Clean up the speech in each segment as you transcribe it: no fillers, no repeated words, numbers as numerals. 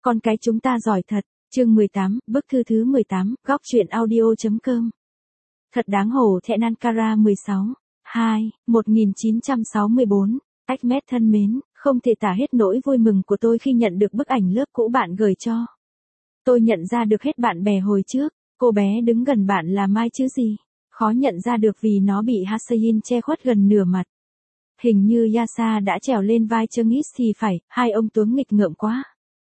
Con cái chúng ta giỏi thật. Chương 18, bức thư thứ 18, góc truyện audio.com. Thật đáng hổ thẹn Ankara 16. 2, 1964. Ahmed thân mến, không thể tả hết nỗi vui mừng của tôi khi nhận được bức ảnh lớp cũ bạn gửi cho. Tôi nhận ra được hết bạn bè hồi trước, cô bé đứng gần bạn là Mai chứ gì. Khó nhận ra được vì nó bị Hussein che khuất gần nửa mặt. Hình như Yasa đã trèo lên vai Cengiz thì phải, hai ông Tuấn nghịch ngợm quá.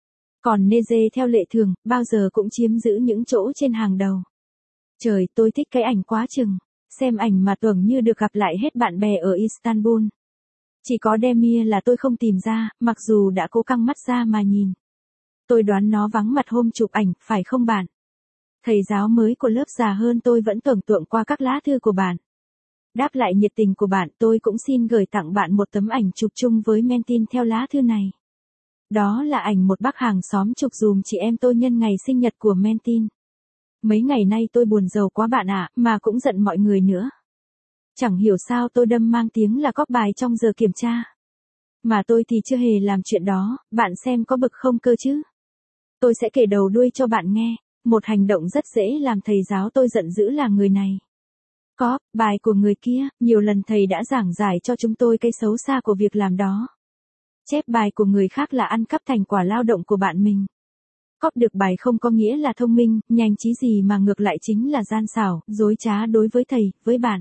Còn Neze theo lệ thường, bao giờ cũng chiếm giữ những chỗ trên hàng đầu. Trời, tôi thích cái ảnh quá chừng. Xem ảnh mà tưởng như được gặp lại hết bạn bè ở Istanbul. Chỉ có Demir là tôi không tìm ra, mặc dù đã cố căng mắt ra mà nhìn. Tôi đoán nó vắng mặt hôm chụp ảnh, phải không bạn? Thầy giáo mới của lớp già hơn tôi vẫn tưởng tượng qua các lá thư của bạn. Đáp lại nhiệt tình của bạn, tôi cũng xin gửi tặng bạn một tấm ảnh chụp chung với Mentin theo lá thư này. Đó là ảnh một bác hàng xóm chụp dùm chị em tôi nhân ngày sinh nhật của Mentin. Mấy ngày nay tôi buồn rầu quá bạn ạ, mà cũng giận mọi người nữa. Chẳng hiểu sao tôi đâm mang tiếng là cóp bài trong giờ kiểm tra. Mà tôi thì chưa hề làm chuyện đó, bạn xem có bực không cơ chứ? Tôi sẽ kể đầu đuôi cho bạn nghe, một hành động rất dễ làm thầy giáo tôi giận dữ là người này. Có, bài của người kia, nhiều lần thầy đã giảng giải cho chúng tôi cái xấu xa của việc làm đó. Chép bài của người khác là ăn cắp thành quả lao động của bạn mình. Cóp được bài không có nghĩa là thông minh, nhanh trí gì mà ngược lại chính là gian xảo, dối trá đối với thầy, với bạn.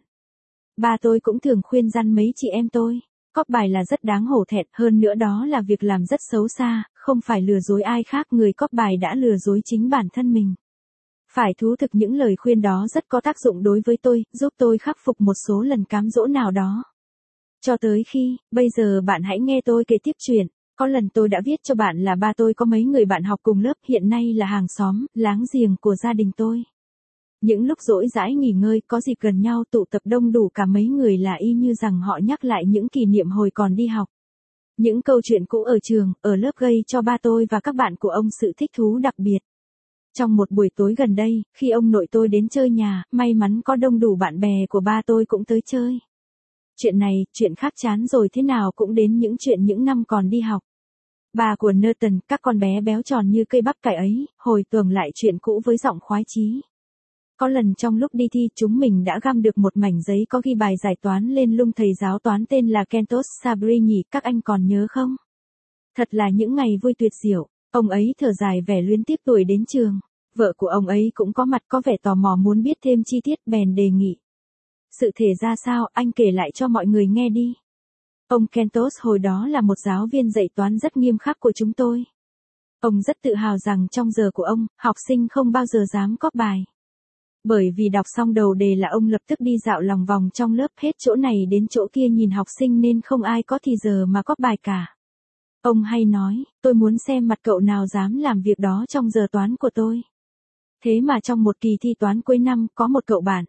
Ba tôi cũng thường khuyên răn mấy chị em tôi. Cóp bài là rất đáng hổ thẹn, hơn nữa đó là việc làm rất xấu xa, không phải lừa dối ai khác, người cóp bài đã lừa dối chính bản thân mình. Phải thú thực những lời khuyên đó rất có tác dụng đối với tôi, giúp tôi khắc phục một số lần cám dỗ nào đó. Cho tới khi, bây giờ bạn hãy nghe tôi kể tiếp chuyện. Có lần tôi đã viết cho bạn là ba tôi có mấy người bạn học cùng lớp, hiện nay là hàng xóm, láng giềng của gia đình tôi. Những lúc rỗi rãi nghỉ ngơi, có dịp gần nhau tụ tập đông đủ cả mấy người là y như rằng họ nhắc lại những kỷ niệm hồi còn đi học. Những câu chuyện cũ ở trường, ở lớp gây cho ba tôi và các bạn của ông sự thích thú đặc biệt. Trong một buổi tối gần đây, khi ông nội tôi đến chơi nhà, may mắn có đông đủ bạn bè của ba tôi cũng tới chơi. Chuyện này, chuyện khác chán rồi thế nào cũng đến những chuyện những năm còn đi học. Bà của Nathan, các con bé béo tròn như cây bắp cải ấy, hồi tưởng lại chuyện cũ với giọng khoái chí. Có lần trong lúc đi thi, chúng mình đã găm được một mảnh giấy có ghi bài giải toán lên lung thầy giáo toán tên là Kentos Sabri nhỉ, các anh còn nhớ không? Thật là những ngày vui tuyệt diệu. Ông ấy thở dài vẻ luyến tiếc tuổi đến trường. Vợ của ông ấy cũng có mặt, có vẻ tò mò muốn biết thêm chi tiết, bèn đề nghị. Sự thể ra sao, anh kể lại cho mọi người nghe đi. Ông Kentos hồi đó là một giáo viên dạy toán rất nghiêm khắc của chúng tôi. Ông rất tự hào rằng trong giờ của ông, học sinh không bao giờ dám cóp bài. Bởi vì đọc xong đầu đề là ông lập tức đi dạo lòng vòng trong lớp, hết chỗ này đến chỗ kia nhìn học sinh nên không ai có thì giờ mà cóp bài cả. Ông hay nói, tôi muốn xem mặt cậu nào dám làm việc đó trong giờ toán của tôi. Thế mà trong một kỳ thi toán cuối năm, có một cậu bạn.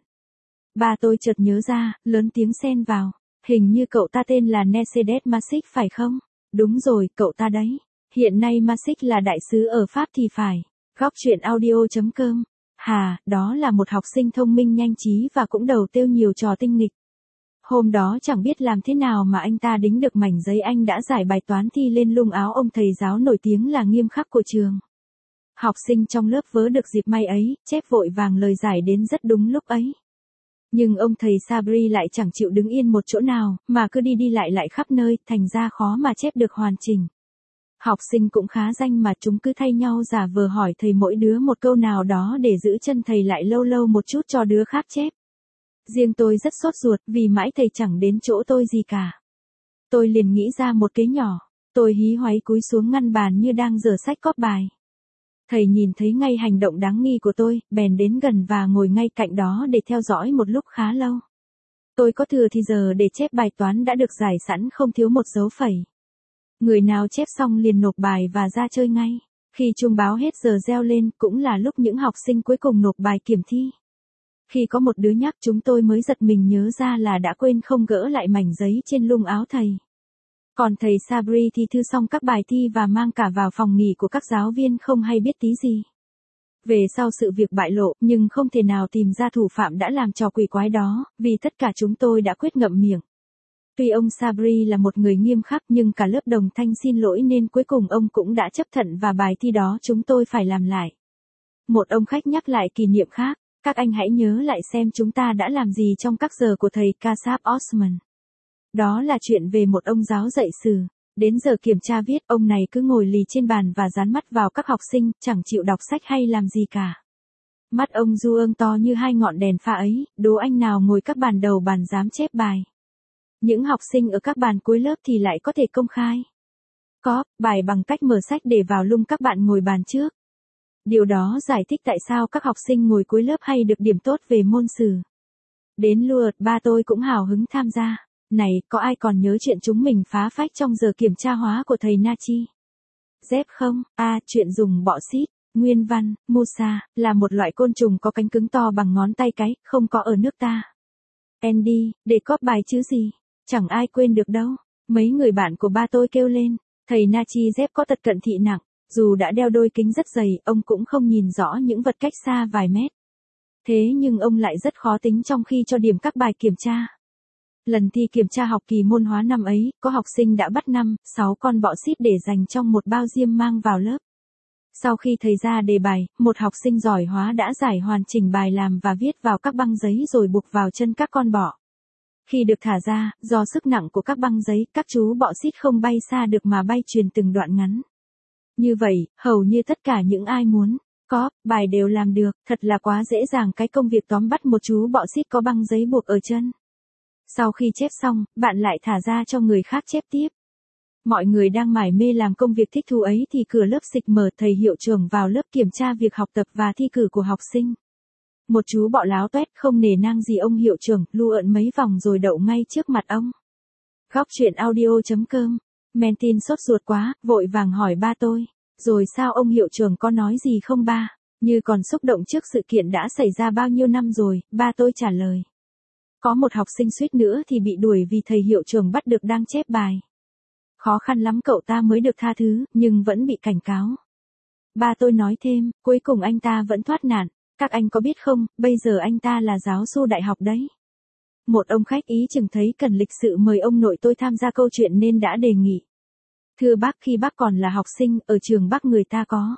Ba tôi chợt nhớ ra, lớn tiếng xen vào. Hình như cậu ta tên là Mercedes Masic phải không? Đúng rồi, cậu ta đấy. Hiện nay Masic là đại sứ ở Pháp thì phải. Góc truyện audio.com. Hà, đó là một học sinh thông minh nhanh trí và cũng đầu tiêu nhiều trò tinh nghịch. Hôm đó chẳng biết làm thế nào mà anh ta đính được mảnh giấy anh đã giải bài toán thi lên lung áo ông thầy giáo nổi tiếng là nghiêm khắc của trường. Học sinh trong lớp vớ được dịp may ấy, chép vội vàng lời giải đến rất đúng lúc ấy. Nhưng ông thầy Sabri lại chẳng chịu đứng yên một chỗ nào, mà cứ đi đi lại khắp nơi, thành ra khó mà chép được hoàn chỉnh. Học sinh cũng khá danh mà chúng cứ thay nhau giả vờ hỏi thầy mỗi đứa một câu nào đó để giữ chân thầy lại lâu lâu một chút cho đứa khác chép. Riêng tôi rất sốt ruột vì mãi thầy chẳng đến chỗ tôi gì cả. Tôi liền nghĩ ra một kế nhỏ, tôi hí hoáy cúi xuống ngăn bàn như đang giở sách cóp bài. Thầy nhìn thấy ngay hành động đáng nghi của tôi, bèn đến gần và ngồi ngay cạnh đó để theo dõi một lúc khá lâu. Tôi có thừa thì giờ để chép bài toán đã được giải sẵn không thiếu một dấu phẩy. Người nào chép xong liền nộp bài và ra chơi ngay. Khi chuông báo hết giờ reo lên cũng là lúc những học sinh cuối cùng nộp bài kiểm thi. Khi có một đứa nhắc chúng tôi mới giật mình nhớ ra là đã quên không gỡ lại mảnh giấy trên lung áo thầy. Còn thầy Sabri thì thư xong các bài thi và mang cả vào phòng nghỉ của các giáo viên không hay biết tí gì. Về sau sự việc bại lộ, nhưng không thể nào tìm ra thủ phạm đã làm trò quỷ quái đó, vì tất cả chúng tôi đã quyết ngậm miệng. Tuy ông Sabri là một người nghiêm khắc nhưng cả lớp đồng thanh xin lỗi nên cuối cùng ông cũng đã chấp thuận và bài thi đó chúng tôi phải làm lại. Một ông khách nhắc lại kỷ niệm khác, các anh hãy nhớ lại xem chúng ta đã làm gì trong các giờ của thầy Kasab Osman. Đó là chuyện về một ông giáo dạy sử. Đến giờ kiểm tra viết, ông này cứ ngồi lì trên bàn và dán mắt vào các học sinh, chẳng chịu đọc sách hay làm gì cả. Mắt ông du ương to như hai ngọn đèn pha ấy, đố anh nào ngồi các bàn đầu bàn dám chép bài. Những học sinh ở các bàn cuối lớp thì lại có thể công khai bài bằng cách mở sách để vào lung các bạn ngồi bàn trước. Điều đó giải thích tại sao các học sinh ngồi cuối lớp hay được điểm tốt về môn sử. Đến Lourdes ba tôi cũng hào hứng tham gia. Này, có ai còn nhớ chuyện chúng mình phá phách trong giờ kiểm tra hóa của thầy Nachi? Dép không? Chuyện dùng bọ xít. Nguyên văn, Musa, là một loại côn trùng có cánh cứng to bằng ngón tay cái, không có ở nước ta. Andy, để cóp bài chứ gì? Chẳng ai quên được đâu. Mấy người bạn của ba tôi kêu lên. Thầy Nachi dép có tật cận thị nặng. Dù đã đeo đôi kính rất dày, ông cũng không nhìn rõ những vật cách xa vài mét. Thế nhưng ông lại rất khó tính trong khi cho điểm các bài kiểm tra. Lần thi kiểm tra học kỳ môn hóa năm ấy, có học sinh đã bắt 5-6 con bọ xít để dành trong một bao diêm mang vào lớp. Sau khi thầy ra đề bài, một học sinh giỏi hóa đã giải hoàn chỉnh bài làm và viết vào các băng giấy rồi buộc vào chân các con bọ. Khi được thả ra, do sức nặng của các băng giấy, các chú bọ xít không bay xa được mà bay truyền từng đoạn ngắn. Như vậy, hầu như tất cả những ai muốn bài đều làm được, thật là quá dễ dàng cái công việc tóm bắt một chú bọ xít có băng giấy buộc ở chân. Sau khi chép xong, bạn lại thả ra cho người khác chép tiếp. Mọi người đang mải mê làm công việc thích thú ấy thì cửa lớp xịch mở, thầy hiệu trưởng vào lớp kiểm tra việc học tập và thi cử của học sinh. Một chú bọ láo toét không nể nang gì ông hiệu trưởng, lu ợn mấy vòng rồi đậu ngay trước mặt ông. Góc chuyện audio.com. Mentin sốt ruột quá, vội vàng hỏi ba tôi. Rồi sao ông hiệu trưởng có nói gì không ba? Như còn xúc động trước sự kiện đã xảy ra bao nhiêu năm rồi, ba tôi trả lời. Có một học sinh suýt nữa thì bị đuổi vì thầy hiệu trưởng bắt được đang chép bài. Khó khăn lắm cậu ta mới được tha thứ, nhưng vẫn bị cảnh cáo. Ba tôi nói thêm, cuối cùng anh ta vẫn thoát nạn. Các anh có biết không, bây giờ anh ta là giáo sư đại học đấy. Một ông khách ý chừng thấy cần lịch sự mời ông nội tôi tham gia câu chuyện nên đã đề nghị. Thưa bác, khi bác còn là học sinh, ở trường bác người ta có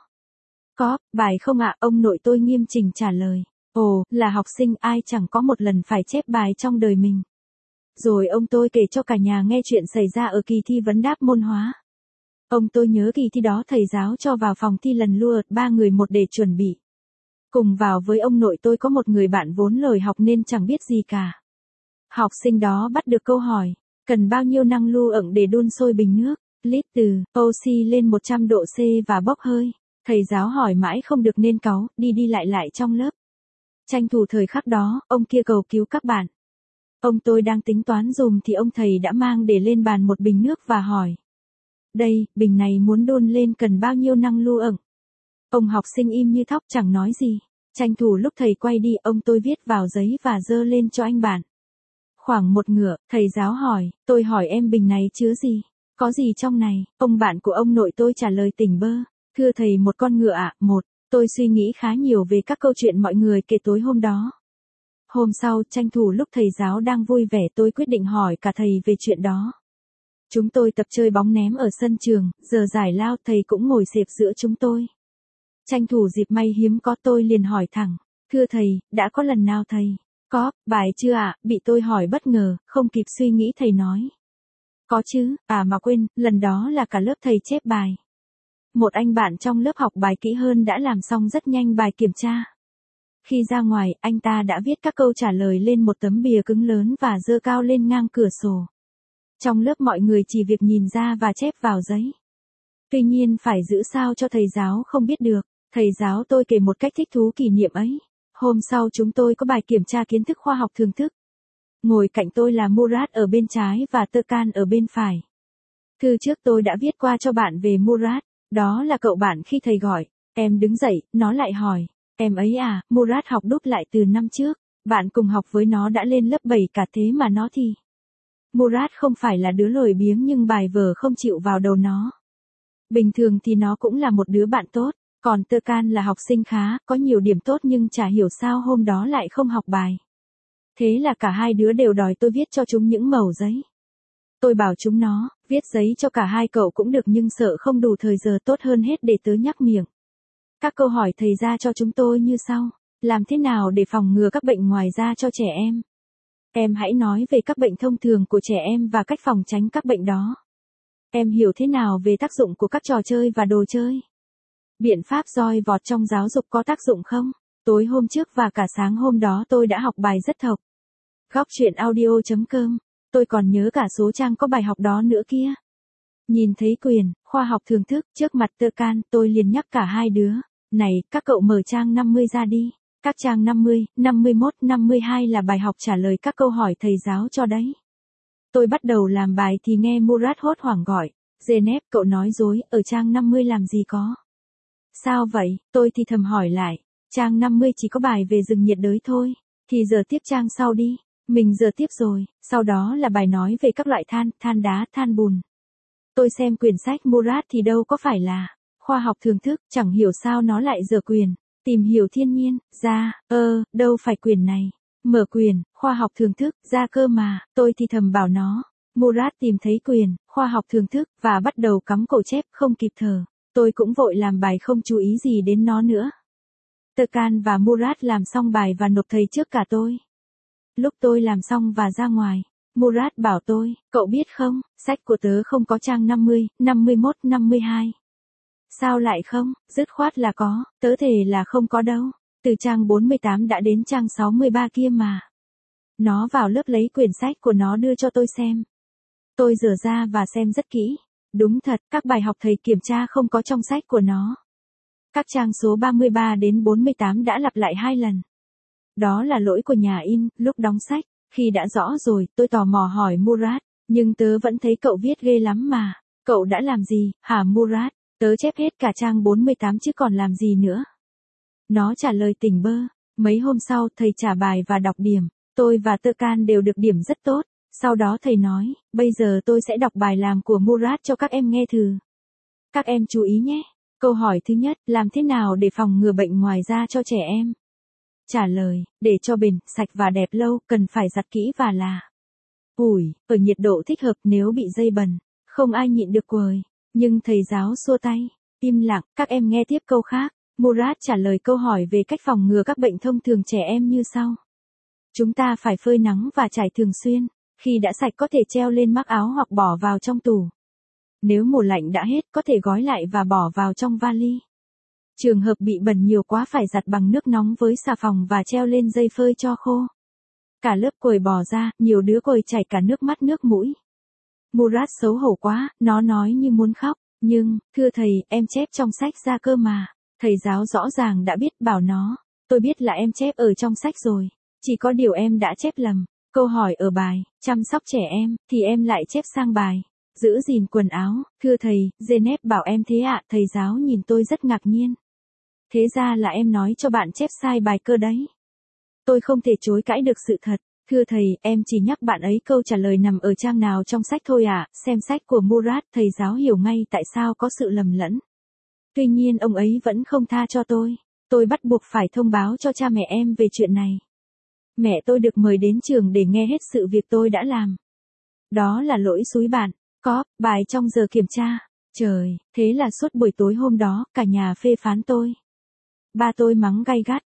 bài không ạ? Ông nội tôi nghiêm chỉnh trả lời. Ồ, là học sinh ai chẳng có một lần phải chép bài trong đời mình. Rồi ông tôi kể cho cả nhà nghe chuyện xảy ra ở kỳ thi vấn đáp môn hóa. Ông tôi nhớ kỳ thi đó thầy giáo cho vào phòng thi lần lượt 3 người một để chuẩn bị. Cùng vào với ông nội tôi có một người bạn vốn lười học nên chẳng biết gì cả. Học sinh đó bắt được câu hỏi, cần bao nhiêu năng lưu ẩn để đun sôi bình nước, lít từ oxy lên 100 độ C và bốc hơi. Thầy giáo hỏi mãi không được nên cáu, đi lại trong lớp. Tranh thủ thời khắc đó, ông kia cầu cứu các bạn. Ông tôi đang tính toán dùm thì ông thầy đã mang để lên bàn một bình nước và hỏi. Đây, bình này muốn đun lên cần bao nhiêu năng lưu ẩn? Ông học sinh im như thóc chẳng nói gì. Tranh thủ lúc thầy quay đi, ông tôi viết vào giấy và dơ lên cho anh bạn. Khoảng một ngửa, thầy giáo hỏi, tôi hỏi em bình này chứa gì? Có gì trong này? Ông bạn của ông nội tôi trả lời tỉnh bơ. Thưa thầy, một con ngựa ạ. Tôi suy nghĩ khá nhiều về các câu chuyện mọi người kể tối hôm đó. Hôm sau, tranh thủ lúc thầy giáo đang vui vẻ, tôi quyết định hỏi cả thầy về chuyện đó. Chúng tôi tập chơi bóng ném ở sân trường, giờ giải lao thầy cũng ngồi xếp giữa chúng tôi. Tranh thủ dịp may hiếm có, tôi liền hỏi thẳng. Thưa thầy, đã có lần nào thầy bài chưa ạ? Bị tôi hỏi bất ngờ, không kịp suy nghĩ thầy nói. Có chứ, mà quên, lần đó là cả lớp thầy chép bài. Một anh bạn trong lớp học bài kỹ hơn đã làm xong rất nhanh bài kiểm tra. Khi ra ngoài, anh ta đã viết các câu trả lời lên một tấm bìa cứng lớn và dơ cao lên ngang cửa sổ. Trong lớp mọi người chỉ việc nhìn ra và chép vào giấy. Tuy nhiên phải giữ sao cho thầy giáo không biết được. Thầy giáo tôi kể một cách thích thú kỷ niệm ấy. Hôm sau chúng tôi có bài kiểm tra kiến thức khoa học thưởng thức. Ngồi cạnh tôi là Murat ở bên trái và Tırkan ở bên phải. Thư trước tôi đã viết qua cho bạn về Murat. Đó là cậu bạn khi thầy gọi. Em đứng dậy, nó lại hỏi. Em ấy à? Murat học đúc lại từ năm trước. Bạn cùng học với nó đã lên lớp 7 cả thế mà nó thì. Murat không phải là đứa lười biếng nhưng bài vở không chịu vào đầu nó. Bình thường thì nó cũng là một đứa bạn tốt. Còn Tırkan là học sinh khá, có nhiều điểm tốt nhưng chả hiểu sao hôm đó lại không học bài. Thế là cả hai đứa đều đòi tôi viết cho chúng những mẩu giấy. Tôi bảo chúng nó, viết giấy cho cả hai cậu cũng được nhưng sợ không đủ thời giờ, tốt hơn hết để tớ nhắc miệng. Các câu hỏi thầy ra cho chúng tôi như sau. Làm thế nào để phòng ngừa các bệnh ngoài da cho trẻ em? Em hãy nói về các bệnh thông thường của trẻ em và cách phòng tránh các bệnh đó. Em hiểu thế nào về tác dụng của các trò chơi và đồ chơi? Biện pháp roi vọt trong giáo dục có tác dụng không? Tối hôm trước và cả sáng hôm đó tôi đã học bài rất thộc. Góc truyện audio.com. Tôi còn nhớ cả số trang có bài học đó nữa kia. Nhìn thấy quyền, khoa học thưởng thức, trước mặt Tơ Can, tôi liền nhắc cả hai đứa. Này, các cậu mở trang 50 ra đi. Các trang 50, 51, 52 là bài học trả lời các câu hỏi thầy giáo cho đấy. Tôi bắt đầu làm bài thì nghe Murat hốt hoảng gọi. Zeynep, cậu nói dối, ở trang 50 làm gì có. Sao vậy? Tôi thì thầm hỏi lại. Trang 50 chỉ có bài về rừng nhiệt đới thôi. Thì giờ tiếp trang sau đi. Mình giờ tiếp rồi, sau đó là bài nói về các loại than, than đá, than bùn. Tôi xem quyển sách Murat thì đâu có phải là khoa học thưởng thức, chẳng hiểu sao nó lại dở quyền. Tìm hiểu thiên nhiên, ra, đâu phải quyền này. Mở quyền, khoa học thưởng thức, ra cơ mà, tôi thì thầm bảo nó. Murat tìm thấy quyền, khoa học thưởng thức, và bắt đầu cắm cổ chép, không kịp thở. Tôi cũng vội làm bài không chú ý gì đến nó nữa. Tơ Can và Murat làm xong bài và nộp thầy trước cả tôi. Lúc tôi làm xong và ra ngoài, Murat bảo tôi, cậu biết không, sách của tớ không có trang 50, 51, 52. Sao lại không, dứt khoát là có, tớ thề là không có đâu. Từ trang 48 đã đến trang 63 kia mà. Nó vào lớp lấy quyển sách của nó đưa cho tôi xem. Tôi rửa ra và xem rất kỹ. Đúng thật, các bài học thầy kiểm tra không có trong sách của nó. Các trang số 33 đến 48 đã lặp lại 2 lần. Đó là lỗi của nhà in, lúc đóng sách. Khi đã rõ rồi, tôi tò mò hỏi Murat, nhưng tớ vẫn thấy cậu viết ghê lắm mà. Cậu đã làm gì, hả Murat? Tớ chép hết cả trang 48 chứ còn làm gì nữa. Nó trả lời tỉnh bơ. Mấy hôm sau, thầy trả bài và đọc điểm. Tôi và Tơ Can đều được điểm rất tốt. Sau đó thầy nói, bây giờ tôi sẽ đọc bài làm của Murat cho các em nghe thử. Các em chú ý nhé. Câu hỏi thứ nhất, làm thế nào để phòng ngừa bệnh ngoài da cho trẻ em? Trả lời, để cho bền, sạch và đẹp lâu, cần phải giặt kỹ và là ủi, ở nhiệt độ thích hợp. Nếu bị dây bẩn, không ai nhịn được quời. Nhưng thầy giáo xua tay, im lặng, các em nghe tiếp câu khác. Murat trả lời câu hỏi về cách phòng ngừa các bệnh thông thường trẻ em như sau. Chúng ta phải phơi nắng và trải thường xuyên. Khi đã sạch có thể treo lên mác áo hoặc bỏ vào trong tủ. Nếu mùa lạnh đã hết có thể gói lại và bỏ vào trong vali. Trường hợp bị bẩn nhiều quá phải giặt bằng nước nóng với xà phòng và treo lên dây phơi cho khô. Cả lớp quầy bò ra, nhiều đứa quầy chảy cả nước mắt nước mũi. Murat xấu hổ quá, nó nói như muốn khóc. Nhưng, thưa thầy, em chép trong sách ra cơ mà. Thầy giáo rõ ràng đã biết, bảo nó. Tôi biết là em chép ở trong sách rồi. Chỉ có điều em đã chép lầm. Câu hỏi ở bài, chăm sóc trẻ em, thì em lại chép sang bài. Giữ gìn quần áo, thưa thầy, Zeynep bảo em thế ạ. Thầy giáo nhìn tôi rất ngạc nhiên. Thế ra là em nói cho bạn chép sai bài cơ đấy. Tôi không thể chối cãi được sự thật. Thưa thầy, em chỉ nhắc bạn ấy câu trả lời nằm ở trang nào trong sách thôi ạ. Xem sách của Murat, thầy giáo hiểu ngay tại sao có sự lầm lẫn. Tuy nhiên ông ấy vẫn không tha cho tôi. Tôi bắt buộc phải thông báo cho cha mẹ em về chuyện này. Mẹ tôi được mời đến trường để nghe hết sự việc tôi đã làm. Đó là lỗi xúi bạn. Có, bài trong giờ kiểm tra. Trời, thế là suốt buổi tối hôm đó, cả nhà phê phán tôi. Ba tôi mắng gay gắt.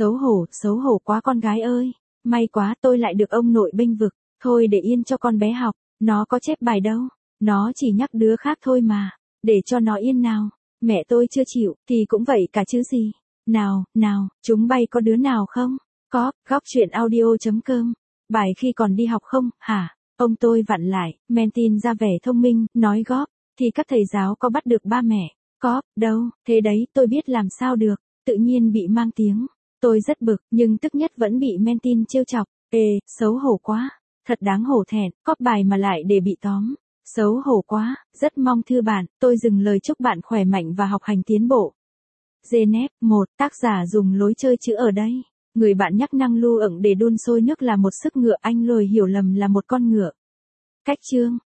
Xấu hổ quá con gái ơi. May quá tôi lại được ông nội bênh vực. Thôi để yên cho con bé học. Nó có chép bài đâu. Nó chỉ nhắc đứa khác thôi mà. Để cho nó yên nào. Mẹ tôi chưa chịu, thì cũng vậy cả chứ gì. Nào, chúng bay có đứa nào không? Có, góc truyện audio.com. Bài khi còn đi học không, hả? Ông tôi vặn lại, Mentin ra vẻ thông minh, nói góp. Thì các thầy giáo có bắt được ba mẹ? Có, đâu, thế đấy, tôi biết làm sao được. Tự nhiên bị mang tiếng. Tôi rất bực, nhưng tức nhất vẫn bị Mentin trêu chọc. Xấu hổ quá. Thật đáng hổ thẹn, cóp bài mà lại để bị tóm. Xấu hổ quá, rất mong thư bạn, tôi dừng lời chúc bạn khỏe mạnh và học hành tiến bộ. Zeynep, 1, tác giả dùng lối chơi chữ ở đây. Người bạn nhắc năng lưu ựng để đun sôi nước là một sức ngựa, anh lồi hiểu lầm là một con ngựa. Cách chương.